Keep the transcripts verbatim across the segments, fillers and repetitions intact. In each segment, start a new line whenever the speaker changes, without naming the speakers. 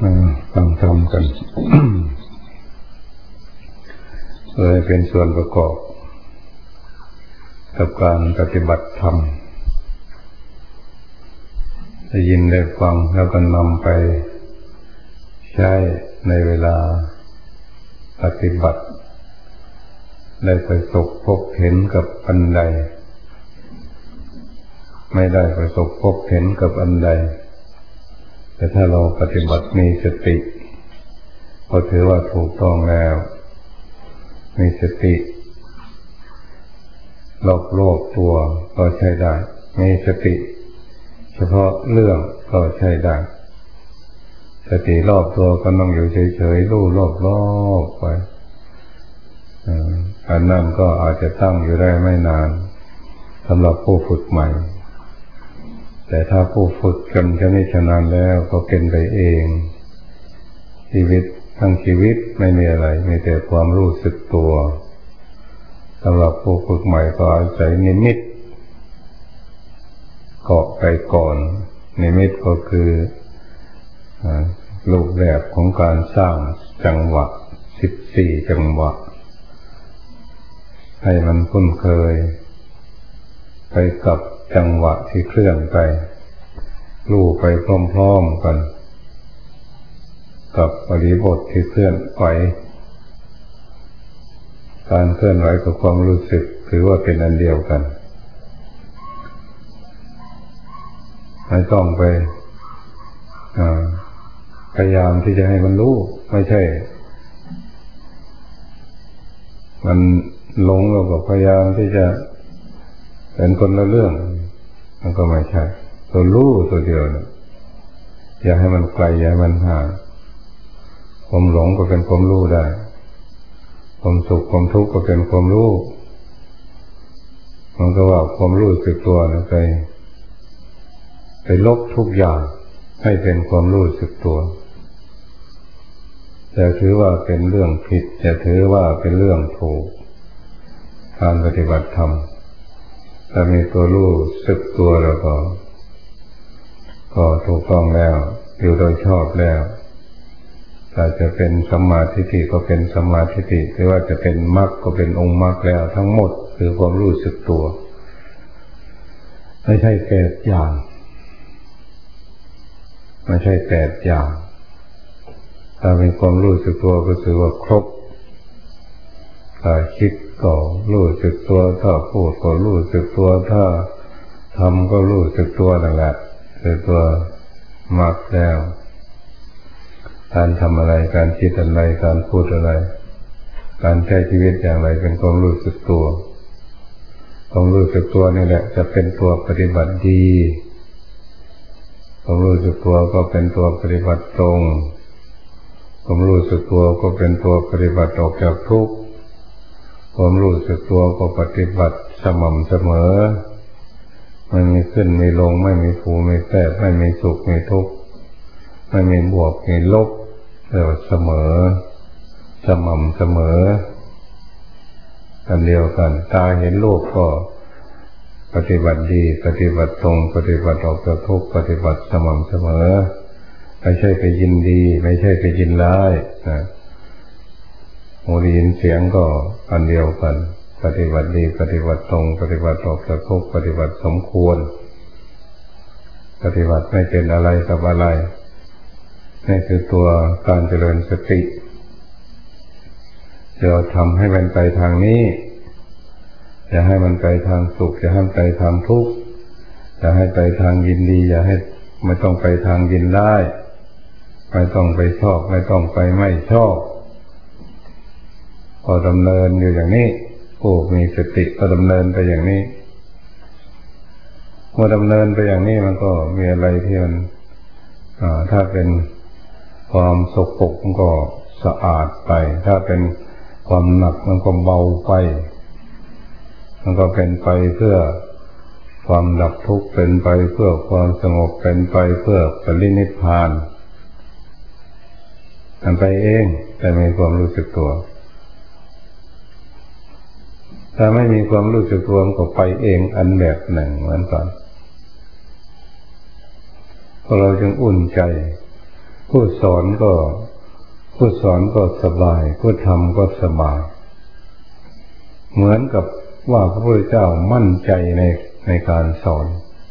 ฟังธรรมกัน เลยเป็นส่วนประกอบกับการปฏิบัติธรรมได้ยินได้ฟังแล้วก็นำไปใช้ในเวลาปฏิบัติได้ประสบพบเห็นกับอันใดไม่ได้ประสบพบเห็นกับอันใดแต่ถ้าเราปฏิบัติมีสติก็ถือว่าถูกต้องแล้วมีสติรอบโลกตัวก็ใช้ได้มีสติเฉพาะเรื่องก็ใช้ได้สติรอบตัวก็ต้องอยู่เฉยๆรู้รอบๆไปอันนั้นก็อาจจะตั้งอยู่ได้ไม่นานสำหรับผู้ฝึกใหม่แต่ถ้าผู้ฝึกจนชำนิชำนาญแล้วก็เป็นไปเองชีวิตทั้งชีวิตไม่มีอะไรมีแต่ความรู้สึกตัวสำหรับผู้ฝึกใหม่ก็อาศัยนิมิตเกาะไปก่อนนิมิตก็คือรูปแบบของการสร้างจังหวะสิบสี่จังหวะให้มันคุ้นเคยไปกับจังหวะที่เคลื่อนไปรู้ไปพร้อมๆกันกับบริบทที่เคลื่อนไหวการเคลื่อนไหวกับความรู้สึกถือว่าเป็นอันเดียวกันไม่ต้องไปพยายามที่จะให้มันรู้ไม่ใช่มันหลงเราก็พยายามที่จะเป็นคนละเรื่องมันก็ไม่ใช่ตัวรู้ตัวเดียวนะอย่าให้มันไกลอย่าให้มันห่างความหลงก็เป็นความรู้ได้ความสุขความทุกข์ก็เป็นความรู้มันก็ว่าความรู้สึกตัวนะไปไปลบทุกอย่างให้เป็นความรู้สึกตัวแต่ถือว่าเป็นเรื่องผิดจะถือว่าเป็นเรื่องถูกการปฏิบัติธรรมถ้ามีตัวรู้สึกตัวแล้วก็ก็ถูกต้องแล้วอยู่โดยชอบแล้วถ้าจะเป็นสัมมาทิฏฐิก็เป็นสัมมาทิฏฐิหรือว่าจะเป็นมรรคก็เป็นองค์มรรคแล้วทั้งหมดคือความรู้สึกตัวไม่ใช่แปดอย่างไม่ใช่แปดอย่างถ้ามีความรู้สึกตัวก็ถือว่าครบถ้าคิดก็รู้สึกตัวถ้าพูดก็รู้สึกตัวถ้าทำก็รู้สึกตัวนั่นแหละคือตัวมรรคแล้วการทำอะไรการคิดอะไรการพูดอะไรการใช้ชีวิตอย่างไรเป็นความรู้สึกตัวความรู้สึกตัวนี่แหละจะเป็นตัวปฏิบัติดีความรู้สึกตัวก็เป็นตัวปฏิบัติตรงความรู้สึกตัวก็เป็นตัวปฏิบัติออกจากทุกข์ความรู้สึกตัวก็ปฏิบัติสม่ำเสมอไม่มีขึ้นมีลงไม่มีภูมิแทรกไม่มีสุขมีทุกข์ไม่มีบวกมีลบเรียกว่าเสมอสม่ำเสมอกันเดียวกันตาเห็นโลกก็ปฏิบัติดีปฏิบัติตรงปฏิบัติออกจากทุกข์ปฏิบัติสม่ำเสมอไม่ใช่ไปยินดีไม่ใช่ไปยินร้ายนะหูได้ยินเสียงก็อันเดียวกันปฏิบัติดีปฏิบัติตรงปฏิบัติออกจากทุกข์ปฏิบัติสมควรปฏิบัติไม่เป็นอะไรกับอะไรนี่คือตัวการเจริญสติเราทำให้มันไปทางนี้อย่าให้มันไปทางสุขอย่าให้มันไปทางทุกข์อย่าให้ไปทางยินดีอย่าให้ไม่ต้องไปทางยินร้ายไม่ต้องไปชอบไม่ต้องไปไม่ชอบพอดำเนินอยู่อย่างนี้ผู้มีสติก็ดำเนินไปอย่างนี้เมื่อดำเนินไปอย่างนี้มันก็มีอะไรที่มันถ้าเป็นความสกปรกมันก็สะอาดไปถ้าเป็นความหนักมันก็เบาไปมันก็เป็นไปเพื่อความดับทุกข์เป็นไปเพื่อความสงบเป็นไปเพื่อปรินิพพานมันไปเองแต่มีความรู้สึกตัวถ้าไม่มีความรู้สึกตัวมันก็ไปเองอันแบบหนึ่งเหมือนกันพอเราจึงอุ่นใจผู้สอนก็ผู้สอนก็สบายผู้ทำก็สบายเหมือนกับว่าพระพุทธเจ้ามั่นใจในในการสอน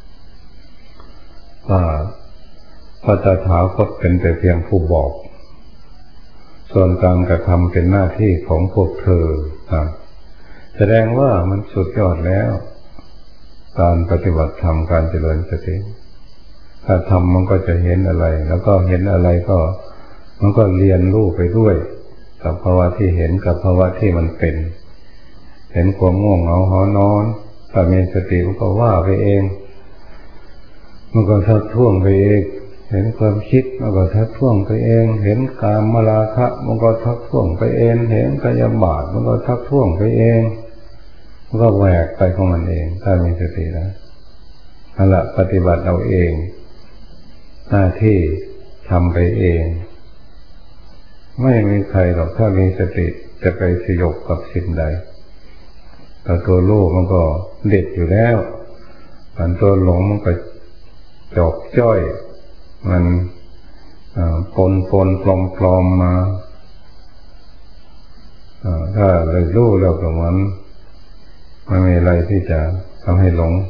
ว่าพระตถาคตเป็นแต่เพียงผู้บอกส่วนการกระทำเป็นหน้าที่ของพวกเธอครับแสดงว่ามันสุดยอดแล้วการปฏิบัติธรรมการเจริญสติถ้าทำมันก็จะเห็นอะไรแล้วก็เห็นอะไรก็มันก็เรียนรู้ไปด้วยกับภาวะที่เห็นกับภาวะที่มันเป็นเห็นความง่วงเหงาหอนอนถ้ามีสติมันก็ว่าไปเองมันก็ทักท้วงไปเองเห็นความคิดมันก็ทักท้วงไปเองเห็นกามราคะมันก็ทักท้วงไปเองเห็นพยาบาทมันก็ทักท้วงไปเองมันก็แหวกไปของมันเองถ้ามีสตินะนั่นแหละปฏิบัติเอาเองหน้าที่ทำไปเองไม่มีใครหรอกถ้ามีสติจะไปสยบกับสิ่งใดแต่ตัวโลภมันก็เด็ดอยู่แล้วอันตัวหลงมันก็จอกจ้อยมันปนปนปลอมปลอมมาถ้าเลยรู้แล้วก็มันไม่มีอะไรที่จะทำให้หลง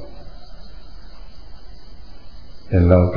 เห็นเราไป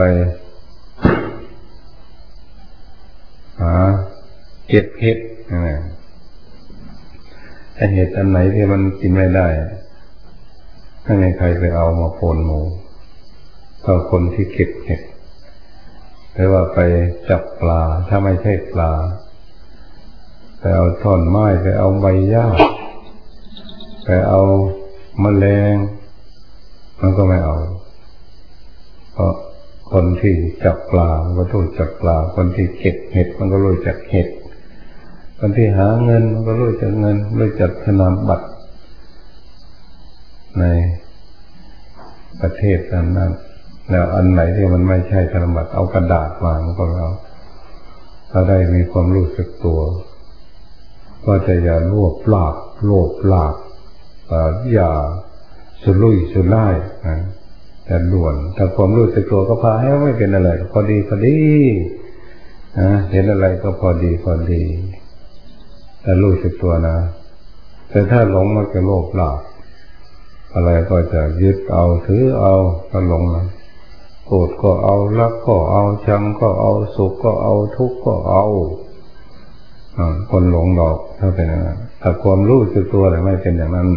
หาเก็บเห็ดนะไอเห็ดอันไหนที่มันกินไม่ได้ไม่มีใครไปเอามาโพนหมูเอาคนที่เก็บเห็ดหรือว่าไปจับปลาถ้าไม่ใช่ปลาไปเอาท่อนไม้ไปเอาใบหญ้าไปเอาแมลงมันก็ไม่เอาเพราะคนที่จับปลามันก็รู้จักปลาคนที่เก็บเห็ดมันก็รู้จักเห็ดคนที่หาเงินมันก็รู้จักเงินรู้จักธนบัตรในประเทศนั้นๆแล้วอันไหนที่มันไม่ใช่ธนบัตรเอากระดาษมามันก็เอาถ้าได้มีความรู้สึกตัวก็จะอย่าลวบลากโลภลากอย่าสุรุ่ยสุร่ายแต่ด่วนถ้าความรู้สึกตัวก็พาให้ไม่เป็นอะไรพอดีพอดีนะเห็นอะไรก็พอดีพอดีแต่รู้สึกตัวนะแต่ถ้าหลงมันจะโลภลากอะไรก็จะยึดเอาถือเอาก็หลงนะโกรธก็เอารักก็เอาชังก็เอาสุขก็เอาทุกข์ก็เอาคนหลงหลอกถ้าเป็นอย่างนั้นถ้าความรู้สึกตัวแต่ไม่เป็นอย่างนั้น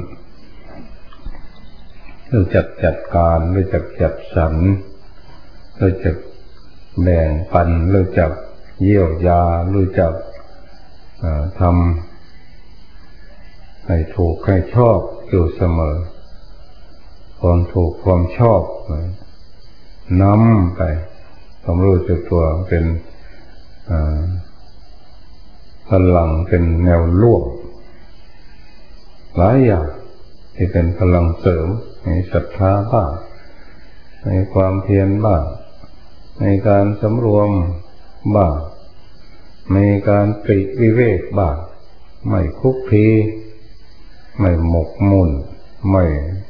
รู้จักจัดการรู้จักจัดสรรรู้จักแบ่งปันรู้จักเยียวยารู้จักทำให้ถูกให้ชอบอยู่เสมอความถูกความชอบนำไปความรู้สึกตัวเป็นพลังเป็นแนวร่วมหลายอย่างที่เป็นพลังเสริมในศรัทธาบ้างในความเพียรบ้างในการสำรวมบ้างในการปลีกวิเวกบ้างไม่คุกคีไม่หมกมุ่นไม่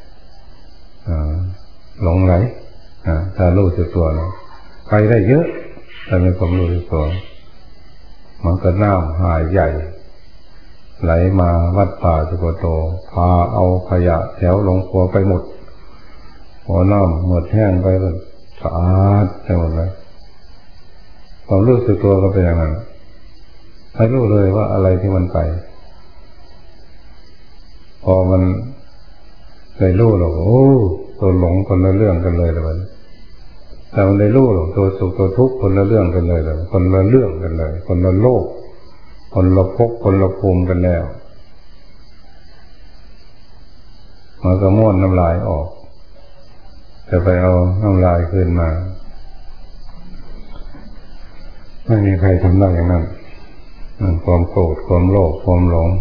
หลงไหลถ้ารู้สึกตัวนะไปได้เยอะแต่ไม่ความรู้สึกตัวมันก็น้ำหายใหญ่ไหลมาวัดป่าสุโกโตพาเอาขยะแถวลงครัวไปหมดหัวน้ำหมดแห้งไปก็สะอาดไปหมดเลยความรู้สึกตัวก็เป็นอย่างนั้นให้รู้เลยว่าอะไรที่มันไปพอมันได้รู้หรอกโอ้ตัวหลงคนละเรื่องกันเลยเลยแต่มันได้รู้หรอกตัวสุขตัวทุกข์คนละเรื่องกันเลยเลยคนละเรื่องกันเลยคนละโลกคนละภพคนละภูมิกันแล้วมันก็ม้วนน้ำลายออกจะไปเอาน้ำลายขึ้นมาไม่มีใครทำได้อย่างนั้นความโกรธความโลภความหลง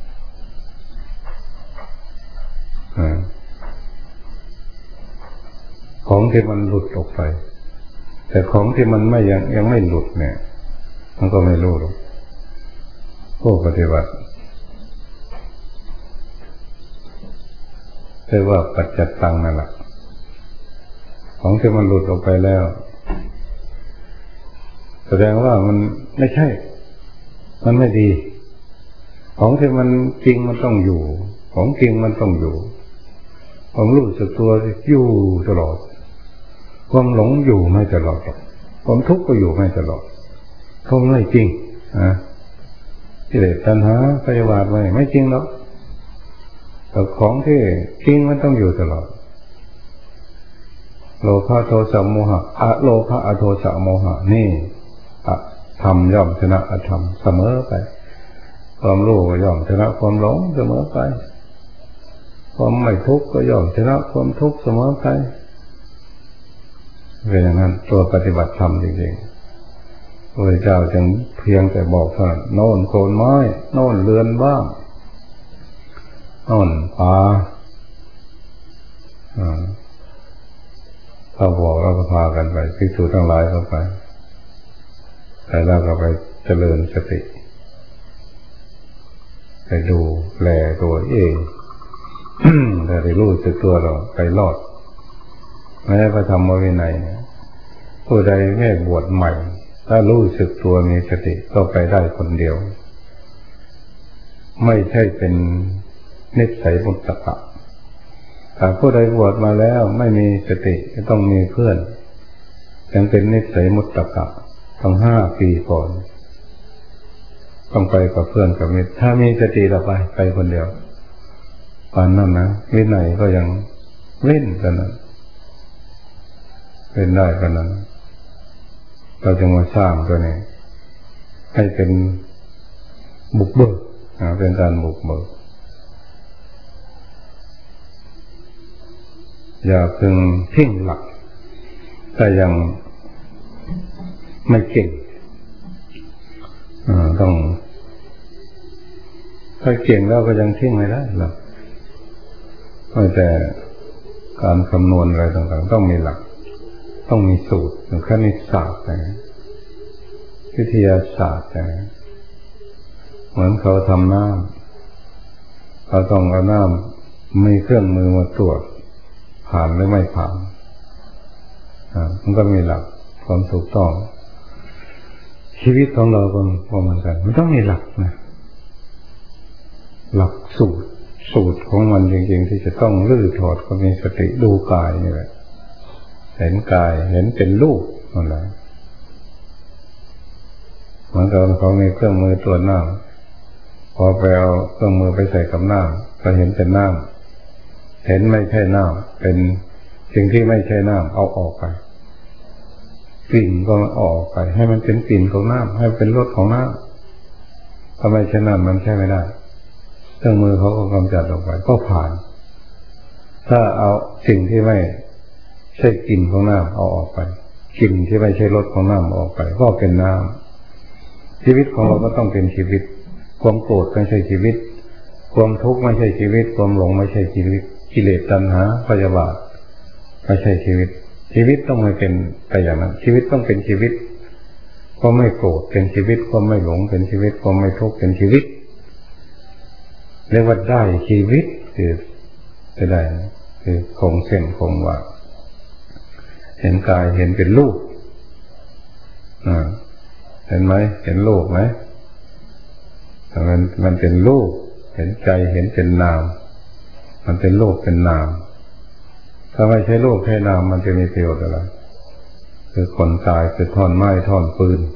ของที่มันหลุดออกไปแต่ของที่มันไม่ยังยังไม่หลุดเนี่ยมันก็ไม่รู้หรอกผู้ปฏิบัติเรียกว่าปัจจัตตังนั่นแหละของที่มันหลุดออกไปแล้วไปแสดงว่ามันไม่ใช่มันไม่ดีของที่มันจริงมันต้องอยู่ของจริงมันต้องอยู่ความรู้สึกตัวอยู่ตลอดความหลงอยู่ไม่ตลอดความทุกข์ก็อยู่ไม่ตลอดเพราะไม่จริงนะกิเลสตัณหาพยาบาทไว้ไม่จริงหรอกแต่ของที่จริงมันต้องอยู่ตลอดโลภะโทสะโมหะอะโลภะอโทสะโมหะนี่อะธรรมย่อมชนะอธรรมเสมอไปความรู้ก็ย่อมชนะความหลงเสมอไปความไม่ทุกข์ก็ย่อมชนะความทุกข์เสมอไปเป็นอย่างนั้นตัวปฏิบัติธรรมจริงๆพระเจ้าจึงเพียงแต่บอกว่าโน่นโคนไม้โน่นเรือนบ้างโน่นป่าเขาบอกเราก็พากันไปภิกษุทั้งหลายเข้าไปแต่เราก็ไปเจริญสติไปดูแลตัวเองแต่ได้รู้สึกตัวเราไปรอดแม้พระธรรมวินัยผู้ใดแค่บวชใหม่ถ้ารู้สึกตัวมีสติก็ไปได้คนเดียวไม่ใช่เป็นนิสัยมุตตะถ้าผู้ใดบวชมาแล้วไม่มีสติก็ต้องมีเพื่อนยังเป็นนิสัยมุตตะต้องห้าปีก่อนต้องไปกับเพื่อนกับมิตรถ้ามีสติเราไปไปคนเดียวตอนนั้นนะวินัยก็ยังเล่นกันนะเล่นได้กันนั้นเราจะมาสร้างตัวนี้ให้เป็นบุกเบิกเป็นการบุกเบิกอย่าเพิ่งทิ้งหลักแต่ยังไม่เก่งต้องถ้าเก่งแล้วก็ยังทิ้งไม่ได้หรอกแต่การคำนวณอะไรต่างๆต้องมีหลักต้องมีสูตรอย่างคณิตศาสตร์นะวิทยาศาสตร์นะเหมือนเขาทำน้ำเขาต้องเอาน้ำมีเครื่องมือมาตรวจผ่านหรือไม่ผ่านมันก็มีหลักความถูกต้องชีวิตของเราก็เหมือนกันมันต้องมีหลักนะหลักสูตรสูตรของมันจริงๆที่จะต้องลื้อถอดก็มีสติดูกายนี่แหละเห็นกายเห็นเป็นรูปนั่นแหละเหมือนกับเขามีเครื่องมือตรวจน้ำพอไปเอาเครื่องมือไปใส่กับน้ำก็เห็นเป็นน้ำเห็นไม่ใช่น้ำเป็นสิ่งที่ไม่ใช่น้ำเอาออกไปกลิ่นก็ออกไปให้มันเป็นกลิ่นของน้ำให้เป็นรสของน้ำถ้าไม่ใช่น้ำมันใช่ไม่ได้เครื่องมือเขาก็กำจัดออกไปก็ผ่านถ้าเอาสิ่งที่ไม่ใช่กลิ่นของน้ำเอาออกไปกลิ่นที่ไม่ใช่รสของน้ำออกไปก็เป็นน้ำชีวิตของเราก็ต้องเป็นชีวิตความโกรธไม่ใช่ชีวิตความทุกข์ไม่ใช่ชีวิตความหลงไม่ใช่ชีวิตกิเลสตัณหาพยาบาทไม่ใช่ชีวิตชีวิตต้องไม่เป็นไปอย่างนั้นชีวิตต้องเป็นชีวิตความไม่โกรธเป็นชีวิตความไม่หลงเป็นชีวิตความไม่ทุกข์เป็นชีวิตเรียกว่าได้ชีวิตคือจะได้คือคงเส้นคงวาเห็นกายเห็นเป็นรูปอ่าเห็นไหมเห็นรูปไหมมันมันเป็นรูปเห็นใจเห็นเป็นนามมันเป็นรูปเป็นนามถ้าไม่ใช่รูปแค่นามมันจะมีประโยชน์อะไรคือคนตายคือท่อนไม้ท่อนปืน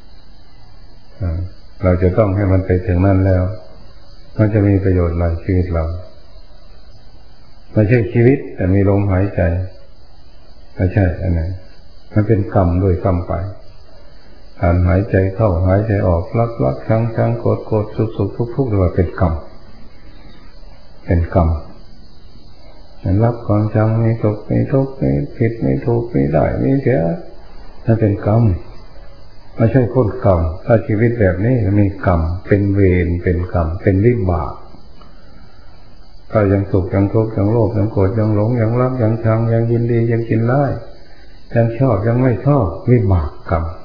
เราจะต้องให้มันไปถึงนั่นแล้วมันจะมีประโยชน์อะไรชีวิตเราไม่ใช่ชีวิตแต่มีลมหายใจไม่ใช่อันไหนมันเป็นกรรมโดยกรรมไปการหายใจเข้าหายใจออกรักรักชังชังโกรธโกรธสุขสุขทุกทุกเรียกว่าเป็นกรรมเป็นกรรมฉันรับความชังไม่ตกไม่ทุกไม่ผิดไม่ถูกไม่ได้ไม่เสียนั่นเป็นกรรมไม่ใช่พ้นกรรมถ้าชีวิตแบบนี้มีกรรมเป็นเวรเป็นกรรมเป็นวิบากก็ยังสุขยังทุกข์ยังโลภยังโกรธยังหลงยังรักยังชังยังยินดียังกินร้ายยังชอบยังไม่ชอบวิบากกรรม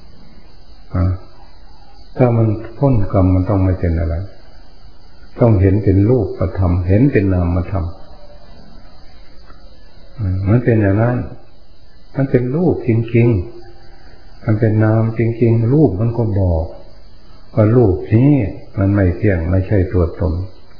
ถ้ามันพ้นกรรมมันต้องไม่เป็นอะไรต้องเห็นเป็นรูปธรรมเห็นเป็นนามธรรมมันเป็นอย่างนั้นมันเป็นรูปจริงๆมันเป็นนามจริงๆรูปมันก็บอกว่ารูปนี้มันไม่เที่ยงไม่ใช่ตัวตน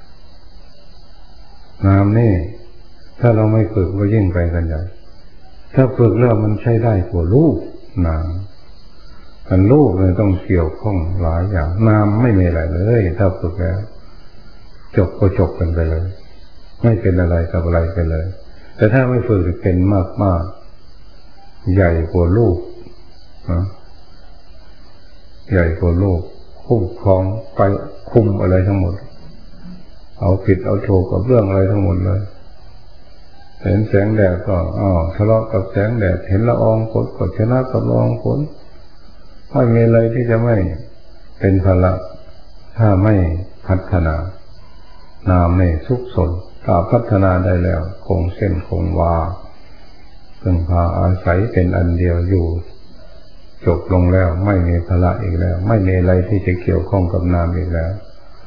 นามนี่ถ้าเราไม่ฝึกก็ยิ่งไปกันใหญ่ถ้าฝึกแล้วมันใช้ได้กว่ารูปนามมันรูปเลยต้องเกี่ยวข้องหลายอย่างนามไม่มีอะไรเลยถ้าฝึกแล้วจบก็จบกันไปเลยไม่เป็นอะไรกับอะไรไปเลยแต่ถ้าไม่ฝึกเป็นมากมากใหญ่กว่ารูปนะใหญ่กว่ารูปคุ้มครองไปคุมอะไรทั้งหมดเอาผิดเอาถูกกับเรื่องอะไรทั้งหมดเลยเห็นแสงแดดก็อ้าวทะเลาะกับแสงแดดเห็นละอองฝนก็ชนะกับละอองฝนไม่มีอะไรที่จะไม่เป็นภาระถ้าไม่พัฒนานามไม่สุขสนถ้าพัฒนาได้แล้วคงเส้นคงวาพึ่งพาอาศัยเป็นอันเดียวอยู่จบลงแล้วไม่มีภาระอีกแล้วไม่มีอะไรที่จะเกี่ยวข้องกับนามอีกแล้ว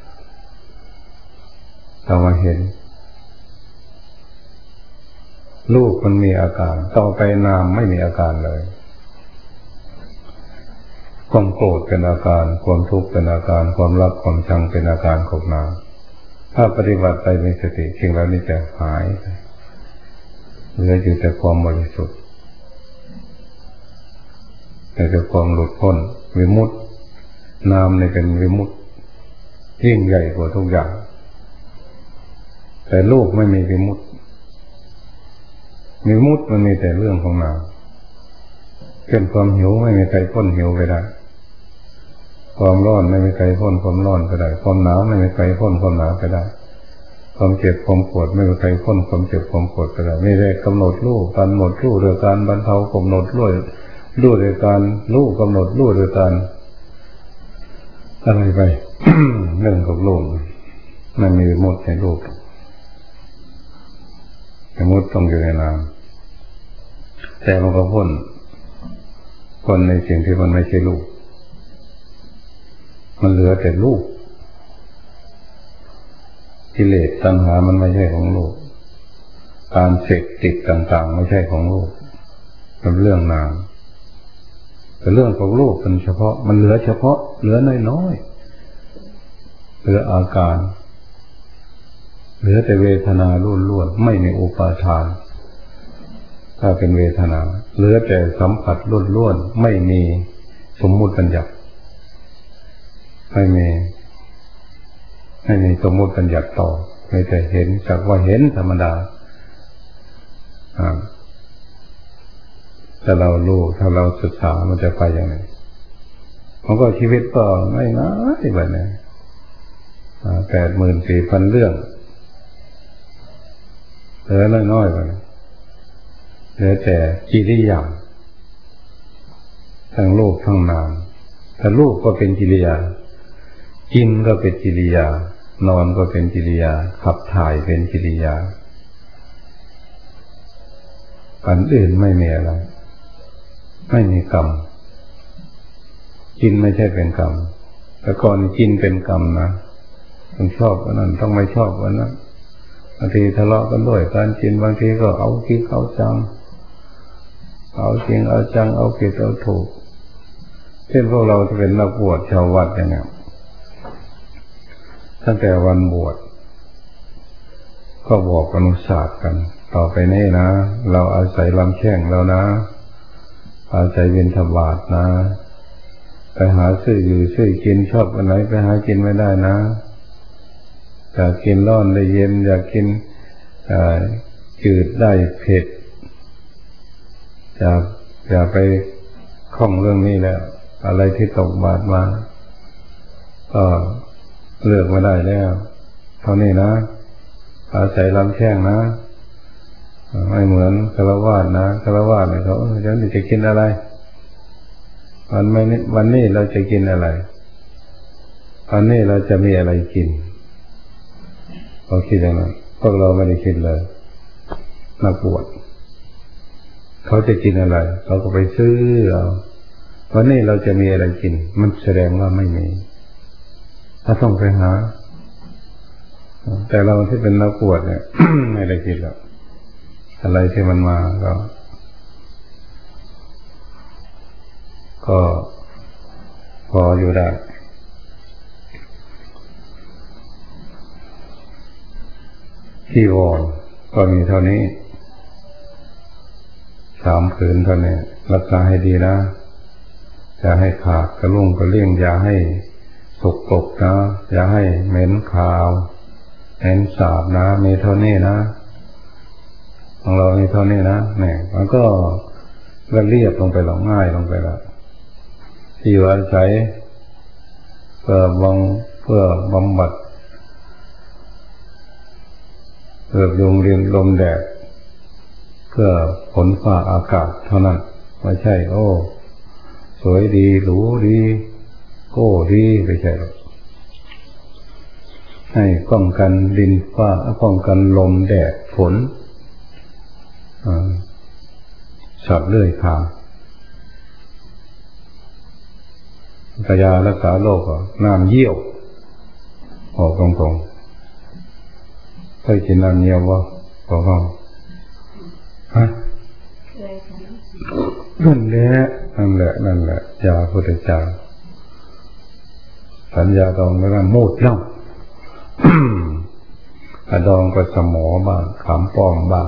เรามาเห็นรูปมันมีอาการต่อไปนามไม่มีอาการเลยความโกรธเป็นอาการความทุกข์เป็นอาการความรักความชังเป็นอาการของนามถ้าปฏิบัติไปมีสติสิ่งเหล่านี้จะหายเหลืออยู่แต่ความบริสุทธิ์แต่ความหลุดพ้นวิมุตตินามนี่เป็นวิมุตติยิ่งใหญ่กว่าทุกอย่างแต่โลกไม่มีวิมุตติวิมุตติมันมีแต่เรื่องของนามเช่นความหิวไม่มีใครพ้นหิวไปได้ความร้อนไม่มีใครพ้นความร้อนไปได้ความหนาวไม่มีใครพ้นความหนาวไปได้ความเจ็บความปวดไม่มีใครพ้นความเจ็บความปวดไปได้ไม่ได้กำหนดรู้การหมดรู้โดยการบรรเทากำหนดรู้รู้โดยการรู้กำหนดรู้โดยการอะไรไป เรื่องของโลกมันมีหมดในโลกแต่หมดต้องอยู่ในนามแต่มันก็พ้นพ้นในสิ่งที่มันไม่ใช่ลูกมันเหลือแต่ลูกกิเลสตัณหามันไม่ใช่ของโลกการเสกติดต่างๆไม่ใช่ของโลกเป็นเรื่องนามแต่เรื่องของโลกเป็นเฉพาะมันเหลือเฉพาะเหลือน้อยๆเหลืออาการเหลือแต่เวทนาล้วนๆไม่มีอุปาทานถ้าเป็นเวทนาเหลือแต่สัมผัสล้วนๆไม่มีสมมุติบัญญัติไม่มีไม่มีสมมุติบัญญัติต่อไม่แต่เห็นจากว่าเห็นธรรมดาถ้าเรารู้ถ้าเราศึกษามันจะไปอย่างไรมันก็ชีวิตก็ไม่ง่ายแบบนี้แปดหมื่นสี่พันเรื่องเหลือน้อยๆไปเหลือแต่กิริยาทั้งรูปทั้งนามถ้ารูปก็เป็นกิริยากินก็เป็นกิริยานอนก็เป็นกิริยาขับถ่ายเป็นกิริยาอันอื่นไม่มีอะไรไม่มีกรรมกินไม่ใช่เป็นกรรมแต่ก่อนกินเป็นกรรมนะต้องชอบอันนั้นต้องไม่ชอบอันนั้นบางทีทะเลาะกันด้วยการกินบางทีก็เอาคิดเอาจังเอาจริงเอาจังเอาผิดเอาถูกเช่นพวกเราจะเป็นนักบวชชาววัดอย่างนี้ตั้งแต่วันบวชก็บอกอนุสาสกันต่อไปนี้นะเราอาศัยลำแข้งเรานะอาศัยบิณฑบาตนะไปหาซื้ออยู่ซื้อกินชอบอันไหนไปหากินไม่ได้นะอยากกินร้อนได้เย็นอยากกินจืดได้เผ็ดอย่าอย่าไปคล้องเรื่องนี้แล้วอะไรที่ตกบาตรมาก็เลือกไม่ได้แล้วเท่านี้นะอาศัยลำแข้งนะไม่เหมือนฆราวาสนะฆราวาสเนี่ยเขาเดี๋ยวจะกินอะไรวันไม่วันนี้เราจะกินอะไรวันนี้เราจะมีอะไรกินเขาคิดอย่างนั้นพวกเราไม่ได้คิดเลยนักบวชเขาจะกินอะไรเขาก็ไปซื้อเอาวันนี้เราจะมีอะไรกินมันแสดงว่าไม่มีถ้าต้องไปหาแต่เราที่เป็นนักบวชเนี่ย ไม่ได้คิดหรอกอะไรที่มันมาก็ก็พออยู่ได้ที่วอนก็มีเท่านี้สามผืนเท่านี้รักษาให้ดีนะอย่าให้ขาดกระลุ่งกระเลี่ยงอย่าให้สกปรกนะอย่าให้เหม็นขาวเหม็นสาบนะมีเท่านี้นะของเรามีเท่านี้นะเนี่ยมันก็ละเลียดลงไปแล้วง่ายลงไปแล้วที่อยู่อาศัยเพื่อบำเพื่อบำบัดเพื่อยุงเรียนลมแดดเพื่อฝนฟ้าอากาศเท่านั้นไม่ใช่โอ้สวยดีหรูดีโก้ดีไม่ใช่หรอกให้ป้องกันดินฟ้าป้องกันลมแดดฝนสัตว์เลื้อยคลานกายารักษาโรคน้ำเยี่ยวออกตรงๆเคยกินน้ำเยี่ยววะพอเขาฮะนั่นแหละนั่นแหละนั่นแหละยาพุทธเจ้าสัญญาดองแล้วมูดเล่าอะดองก็สมอบ้างขามป้อมบ้าง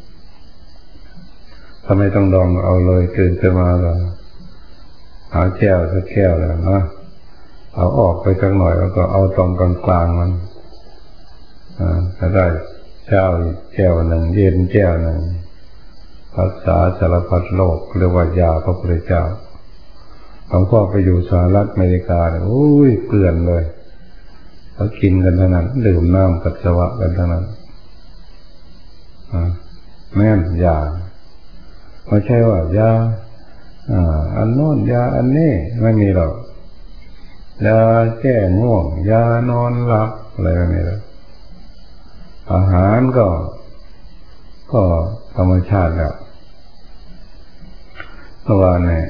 ถ้าไม่ต้องดองเอาเลยตื่นขึ้นมาแล้วหาแก้วสักแก้วแล้วนะเอาออกไปสักหน่อยแล้วก็เอาตรงกลางกลางมันอ่าถ้าได้เช้าแก้วหนึ่งเย็นแก้วหนึ่งรักษาสารพัดโรคเรียกว่ายาพระพุทธเจ้าหลวงพ่อไปอยู่สหรัฐอเมริกาเนี่ยโอ้ยเกลื่อนเลยเขากินกันเท่านั้นดื่มน้ำปัสสาวะกันเท่านั้นอ่าแม่นยาไม่ใช่ว่ายาอ่าอันโน้นยาอันนี้ไม่มีหรอกยาแก้ง่วงยานอนหลับอะไรไม่มีหรอกอาหารก็ก็ธรรมชาติแล้วเมื่อวานเนี่ย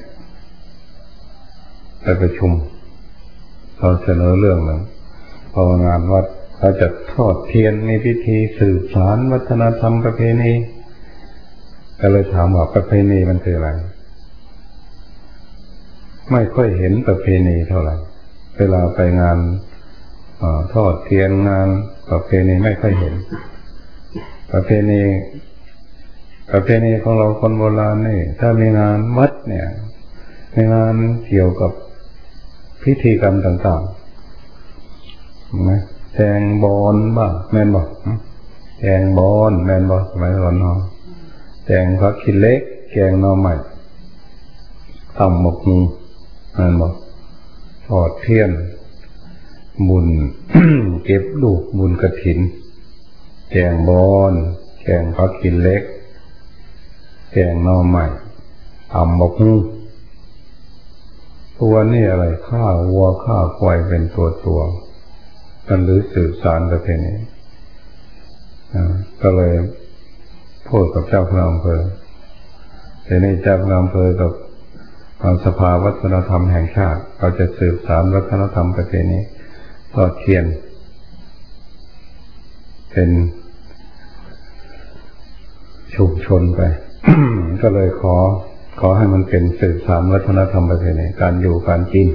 ไปประชุมเขาเสนอเรื่องหนึ่งพองานวัดเขาจะทอดเทียนในพิธีสืบสานวัฒนธรรมประเพณีก็เลยถามว่าประเพณีมันคืออะไรไม่ค่อยเห็นประเพณีเท่าไหร่เวลาไปงานทอดเทียนงานประเพณีไม่ค่อยเห็นประเพณีประเพณีของเราคนโบราณนี่ถ้ามีงานวัดเนี่ยในงานเกี่ยวกับพิธีกรรมต่างๆนะแจงบอนบ้างแม่นบอกแจงบอนแม่นบอกสมัยก่อนเนาะแจงผักขี้เล็กแกงหน่อไม้ตำหมกมือแม่นบอกทอดเทียนบุญ เก็บลูกบุญกฐินแกงบอนแกงผักขี้เล็กแกงหน่อไม้ตำหมกมือตัวนี่อะไรฆ่าวัวฆ่าควายเป็นตัวตัวกันหรือสื่อสารประเพณีก็เลยพูดกับเจ้าคณะอำเภอแต่ในเจ้าคณะอำเภอกับสภาวัฒนธรรมแห่งชาติเขาจะสืบสานวัฒนธรรมประเพณีทอดเทียนเป็นชุมชนไป ก็เลยขอขอให้มันเป็นสืบสานวัฒนธรรมประเพณีการอยู่การกิน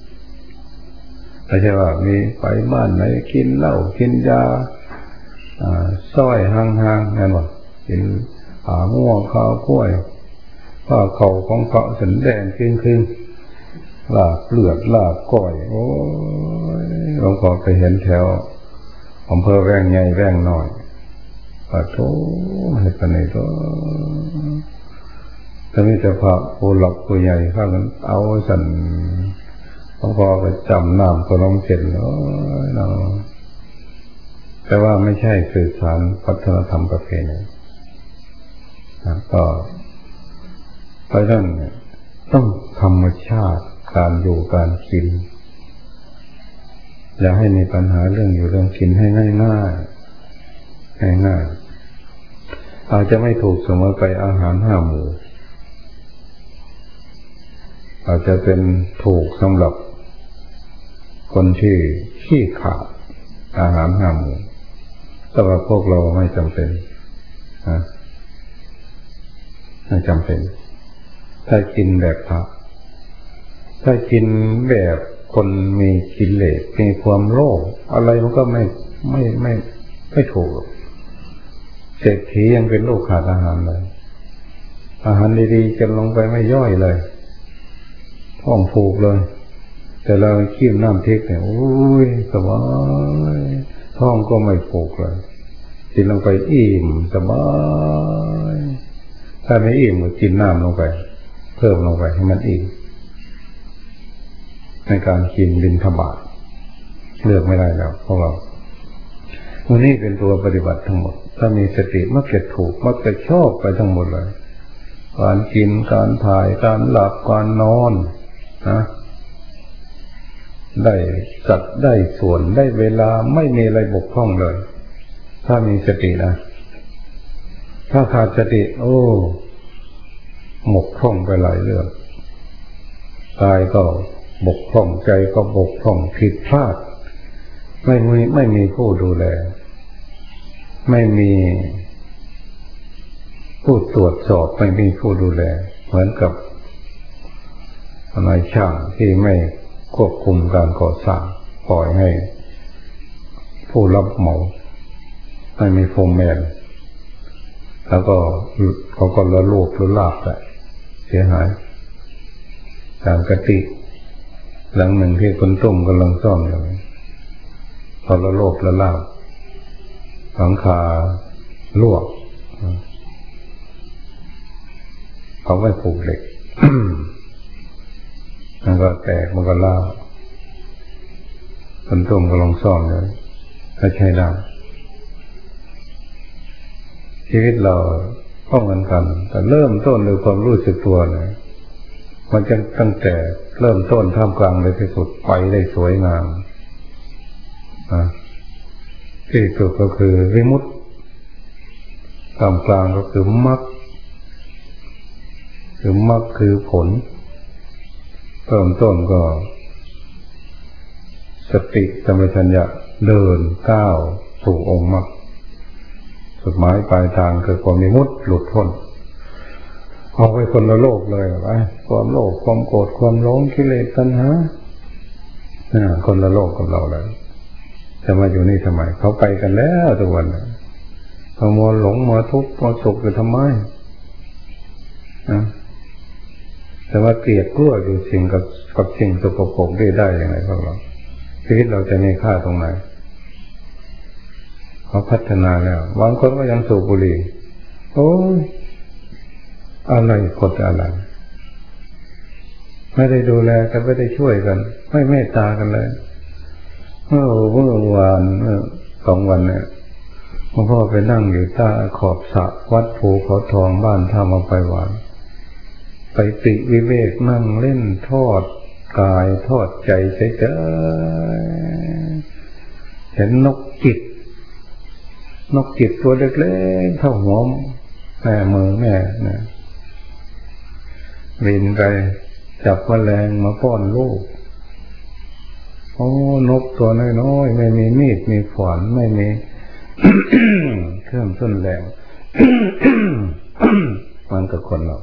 ไม่ใช่ว่ามีไปบ้านไหนกินเหล้ากินยาซ้อยห่างๆนั่นหรอกกินหาม่วงข้าวกล้วยผ้าเขาของเกาะสันแดงขึ้นขึ้นลาบเลือดลาบก้อยโอ้ยหลวงพ่อไปเห็นแถวอำเภอแว่งใหญ่แว่งน้อยปะโถให้ปะนี่ก็ถ้ามีแต่พระผู้หลักผู้ใหญ่ข้ากันเอาสั่นหลวงพ่อไปจำน้ำก็น้องเจ็ดโอ้ยเนาะแต่ว่าไม่ใช่สื่อสารวัฒนธรรมประเพณีก็เพราะฉะนั้นต้องธรรมชาติการอยู่การกินอย่าให้มีปัญหาเรื่องอยู่เรื่องกินให้ง่ายง่ายง่ายง่ายอาจจะไม่ถูกเสมอไปอาหารห้าหมู่อาจจะเป็นถูกสำหรับคนที่ขี้ขาดอาหารห้าหมู่แต่ว่าพวกเราไม่จำเป็นนะไม่จำเป็นถ้ากินแบบพระถ้ากินแบบคนมีกิเลสมีความโลภอะไรมันก็ไม่ไม่ไม่ไม่ถูกเศรษฐียังเป็นโรคขาดอาหารเลยอาหารดีๆจะลงไปไม่ย่อยเลยท้องผูกเลยแต่เราขี้มน้ำเทกเนี่ยโอ้ยสบายท้องก็ไม่ผูกเลยกินลงไปอิ่มสบายถ้าไม่อิ่มก็กินน้ำลงไปเพิ่มลงไปให้มันอิ่มในการกินบิณฑบาตเลือกไม่ได้แล้วพวกเราวันนี้เป็นตัวปฏิบัติทั้งหมดถ้ามีสติมักจะถูกมักจะชอบไปทั้งหมดเลยการกินการถ่ายการหลับการนอนนะได้สัดได้ส่วนได้เวลาไม่มีอะไรบกพร่องเลยถ้ามีสตินะถ้าขาดสติโอ้หมกพร่องไปหลายเรื่องกายก็บกพร่องใจก็บกพร่องผิดพลาดไม่มีไม่มีผู้ดูแลไม่มีผู้ตรวจสอบไม่มีผู้ดูแลเหมือนกับนายช่างที่ไม่ควบคุมการก่อสร้างปล่อยให้ผู้รับเหมาไม่มีโฟร์แมนแล้วก็เขาก็ละโลกละลาบไปเสียหายตามกติหลังหนึ่งที่คนต้มกำลังซ่อมอยู่พอละโลกละลาบหลังคาลวกเขาไม่ผูกเหล็ก มันก็แตกมันก็ล่าคนต้มก็ลองซ่อมเลยถ้าใช้ได้ชีวิตเราต้องเหมือนกันแต่เริ่มต้นด้วยความรู้สึกตัวเลยมันจะตั้งแต่เริ่มต้นท่ามกลางเลยที่สุดไปได้สวยงามนะที่สุดก็คือวิมุตติท่ามกลางก็คือมรรคคือมรรคคือผลเริ่มต้นก็สติสัมปชัญญะเดินก้าวสู่องค์มรรคสุดหมายปลายทางคือความวิมุตติหลุดพ้นเอาไปคนละโลกเลยไปความโลภความโกรธความหลงกิเลสตัณหาคนละโลกกับเราเลยจะมาอยู่นี่ทำไมเขาไปกันแล้วทุกวันเขามัวหลงมัวทุกข์มัวสุขอยู่ทำไมนะแต่ว่าเกลียดกลัวอยู่สิ่งกับกับสิ่งสกปรกได้ได้ยังไงพวกเราชีวิตเราจะมีค่าตรงไหนเขาพัฒนาแล้วบางคนก็ยังสูบบุหรี่โอ้ยอะไรกดอะไรไม่ได้ดูแลกันไม่ได้ช่วยกันไม่เมตตากันเลยเมื่อเมื่อวานเมื่อสองวันเนี่ยหลวงพ่อไปนั่งอยู่ใต้ขอบสระวัดภูเขาทองบ้านท่ามาไปหวานไปติวิเวกนั่งเล่นทอดกายทอดใจเฉยๆเห็นนกจิตนกจิตตัวเล็กๆเท่าหัวแม่มือแม่นะบินไปจับแมลงมาป้อนลูกโอ้นกตัวน้อยๆไม่มีมีดมีขวานไม่มี เครื่องทุ่นแรง มันกับคนเรา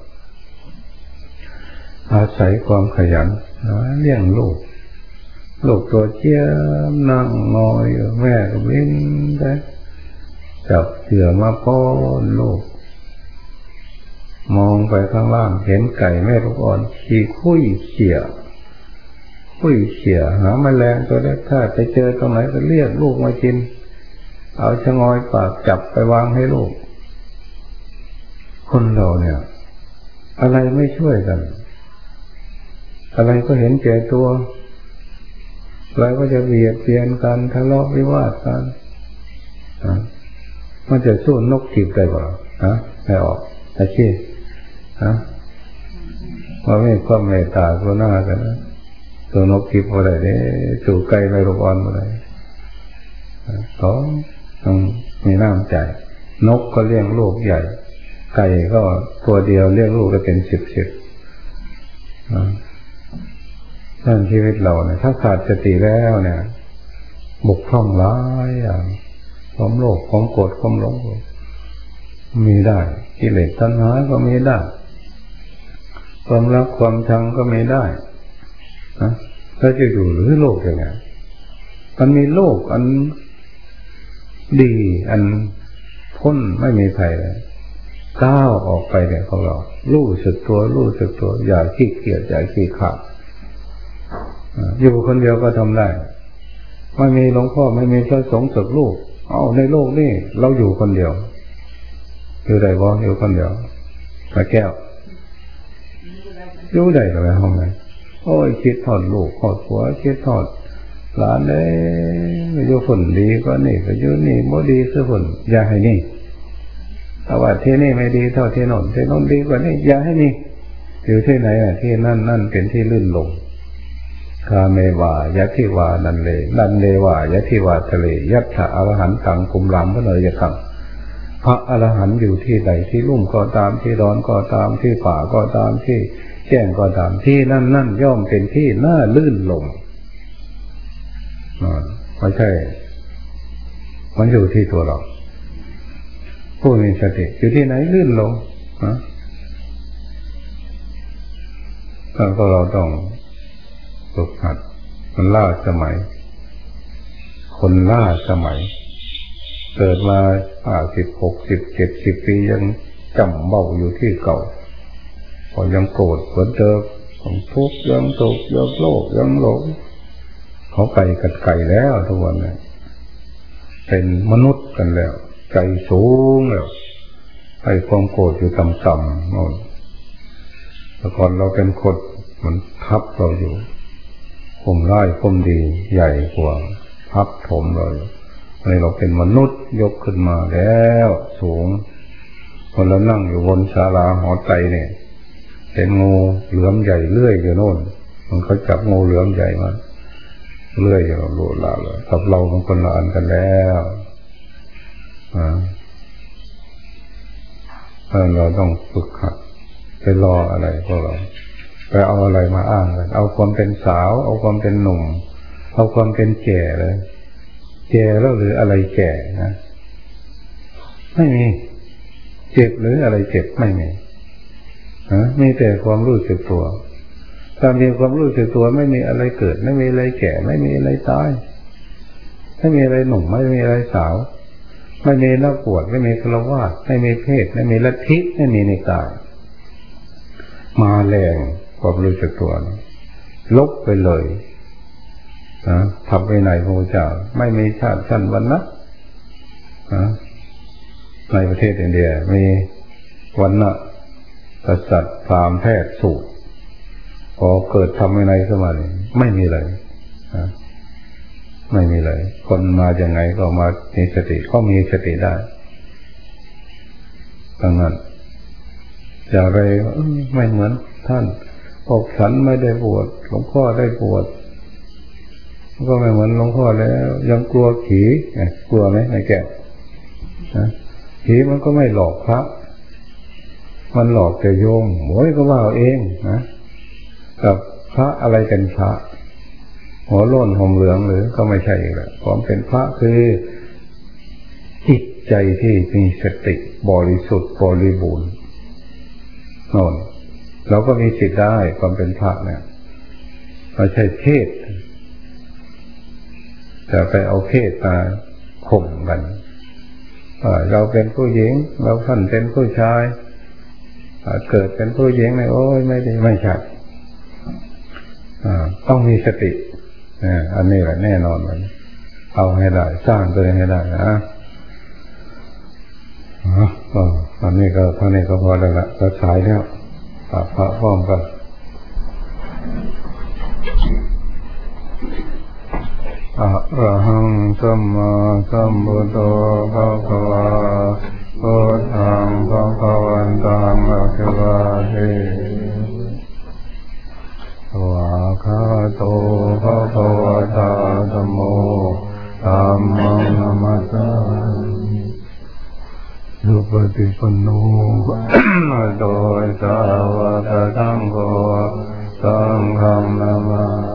อาศัยความขยันเลี้ยงลูกลูกตัวเจี๊ยบนั่งนอยอยู่แม่ก็วิ่งไปจับเสือมาป้อนลูกมองไปข้างล่างเห็นไก่แม่ลูกอ่อนขี่คุยเขี่ยคุยเขี่ยหาแมลงตัวเล็กถ้าไปเจอตรงไหนก็เรียกลูกมากินเอาชะงอยปากจับไปวางให้ลูกคนเราเนี่ยอะไรไม่ช่วยกันอะไรก็เห็นแก่ตัวอะไรก็จะเบียดเบียนกันทะเลาะวิวาทกันมันจะสู้นกจีบได้เปล่าฮะไม่ออกอาชีพฮะว่าไม่ความเมตตากรุณากันนะตัวนกจีบอะไรเนี่ยสู่ไก่ไม่รบกวนอะไรเขาต้องมีน้ำใจนกก็เลี้ยงลูกใหญ่ไก่ก็ตัวเดียวเลี้ยงลูกก็เป็นสิบสิบนั่นชีวิตเราเนี่ยถ้าขาดสติแล้วเนี่ยบกพร่องหลายอย่างความโลภความโกรธความหลงมีได้กิเลสตัณหาก็มีได้ความรักความชังก็มีได้นะเราจะอยู่หรือโลกยังไงมันมีโลกอันดีอันพ้นไม่มีใครเลยก้าวออกไปเนี่ยของเรารู้สึกตัวรู้สึกตัวอย่าขี้เกียจอย่าขี้ขลาดอยู่คนเดียวก็ทำได้ไม่มีหลวงพ่อไม่มีพระสงฆ์ศึกลูกเอาในโลกนี่เราอยู่คนเดียวอยู่ได้บ่อยู่คนเดียวมาแก้วอยู่ได้หรือห้องไหนโอ้ยคิดทอดลูกทอดผัวคิดทอดหลานเลยอยู่คนดีก็นี่ก็อยู่นี่บ่ดีคือคนอย่าให้นี่แต่ว่าที่นี่ไม่ดีเท่าที่โน่นที่โน่นดีกว่านี่อย่าให้นี่อยู่ที่ไหนอ่ะที่นั่นนั่นเป็นที่ลื่นลมคาเมวายะทิวานันเลนันเลวายะทิวาทะเลยัตถะอรหันตังกุมลามพระเนยขังพระอรหันต์อยู่ที่ใดที่ลุ่มก็ตามที่ร้อนก็ตามที่ป่าก็ตามที่แจ้งก็ตามที่นั่นนั่นย่อมเป็นที่น่าลื่นลมไม่ใช่มันอยู่ที่ตัวเราผู้มีสติอยู่ที่ไหนลื่นลมนะแล้วก็เราต้องฝึกหัดมันล่าสมัยคนล่าสมัยเกิดมาห้าสิบหกสิบเจ็ดสิบปียังจำเบาอยู่ที่เก่าพอยังโกรธเหมือนเดิมยังทุกข์ยังโศกยังโลภยังหลงเขาไปกันไกลแล้วทุกวันนี้เป็นมนุษย์กันแล้วใจสูงแล้วให้ความโกรธอยู่ต่ำๆโน่นแต่ก่อนเราเป็นคนมันทับเราอยู่ข่มร้ายข่มดีใหญ่กว่าทับถมเราในเราเป็นมนุษย์ยกขึ้นมาแล้วสูงคนเรานั่งอยู่บนศาลาหอไตเนี่ยเป็นงูเหลือมใหญ่เลื่อยอยู่โน่นมันก็จับงูเหลือมใหญ่มาเลื่อยอยู่โลดลาเลยกับเราเป็นคนละอันกันแล้วอ่าเราต้องฝึกหัดไปรออะไรพวกเราไปเอาอะไรมาอ้างกันเอาความเป็นสาวเอาความเป็นหนุ่มเอาความเป็นแก่เลยแก่แล้วหรืออะไรแก่นะไม่มีเจ็บหรืออะไรเจ็บไม่มีฮะมีแต่ความรู้สึกตัวถ้ามีความรู้สึกตัวไม่มีอะไรเกิดไม่มีอะไรแก่ไม่มีอะไรตายไม่มีอะไรหนุ่มไม่มีอะไรสาวไม่มีนักบวชไม่มีฆราวาสไม่มีเพศไม่มีลัทธิไม่มีในกายมาแรงความรู้สึกตัวลบไปเลยนะทำไปไหนพระพุทธเจ้าไม่มีชาติชั้นวรรณะนะในประเทศอินเดียมีวรรณะกษัตริย์พราหมณ์แพทย์สูตรพอเกิดทำไปไหนขึ้นมาไม่มีเลยนะไม่มีเลยคนมาอย่างไงก็มามีสติก็มีสติได้ดังนั้นอย่าไปไม่เหมือนท่านพวกฉันไม่ได้บวชหลวงพ่อได้บวชก็ไม่เหมือนหลวงพ่อแล้วยังกลัวผีกลัวไหมไอ้แก่นะผีมันก็ไม่หลอกพระมันหลอกแต่โยมโว้ยก็ว่าเองนะกับพระอะไรเป็นพระหัวโล้นห่มเหลืองหรือก็ไม่ใช่อีกแล้วความเป็นพระคือจิตใจที่มีสติบริสุทธิ์บริบูรณ์โน่นเราก็มีสิทธิ์ได้ความเป็นพระเนี่ยไม่ใช่เพศจะไปเอาเพศมาข่มกันเราเป็นผู้หญิงเราท่านเป็นผู้ชายเกิดเป็นผู้หญิงเลยโอ้ยไม่ดีไม่ใช่ต้องมีสติอันนี้แหละแน่นอนมันเอาให้ได้สร้างตัวเองให้ได้นะอ๋ออันนี้ก็เท่านี้ก็พอแล้วละก็สายแล้วพระพระพร้อมกันอะระหังสัมมาสัมพุทโธภะคะวะพุทธังภะคะวันตังอะภิวาเทวะคาโตภะคะวะตาธัมโมธัมมังนัมมัสสามิสุปฏิปันโนโดยสาวกสังโฆสังฆังนามา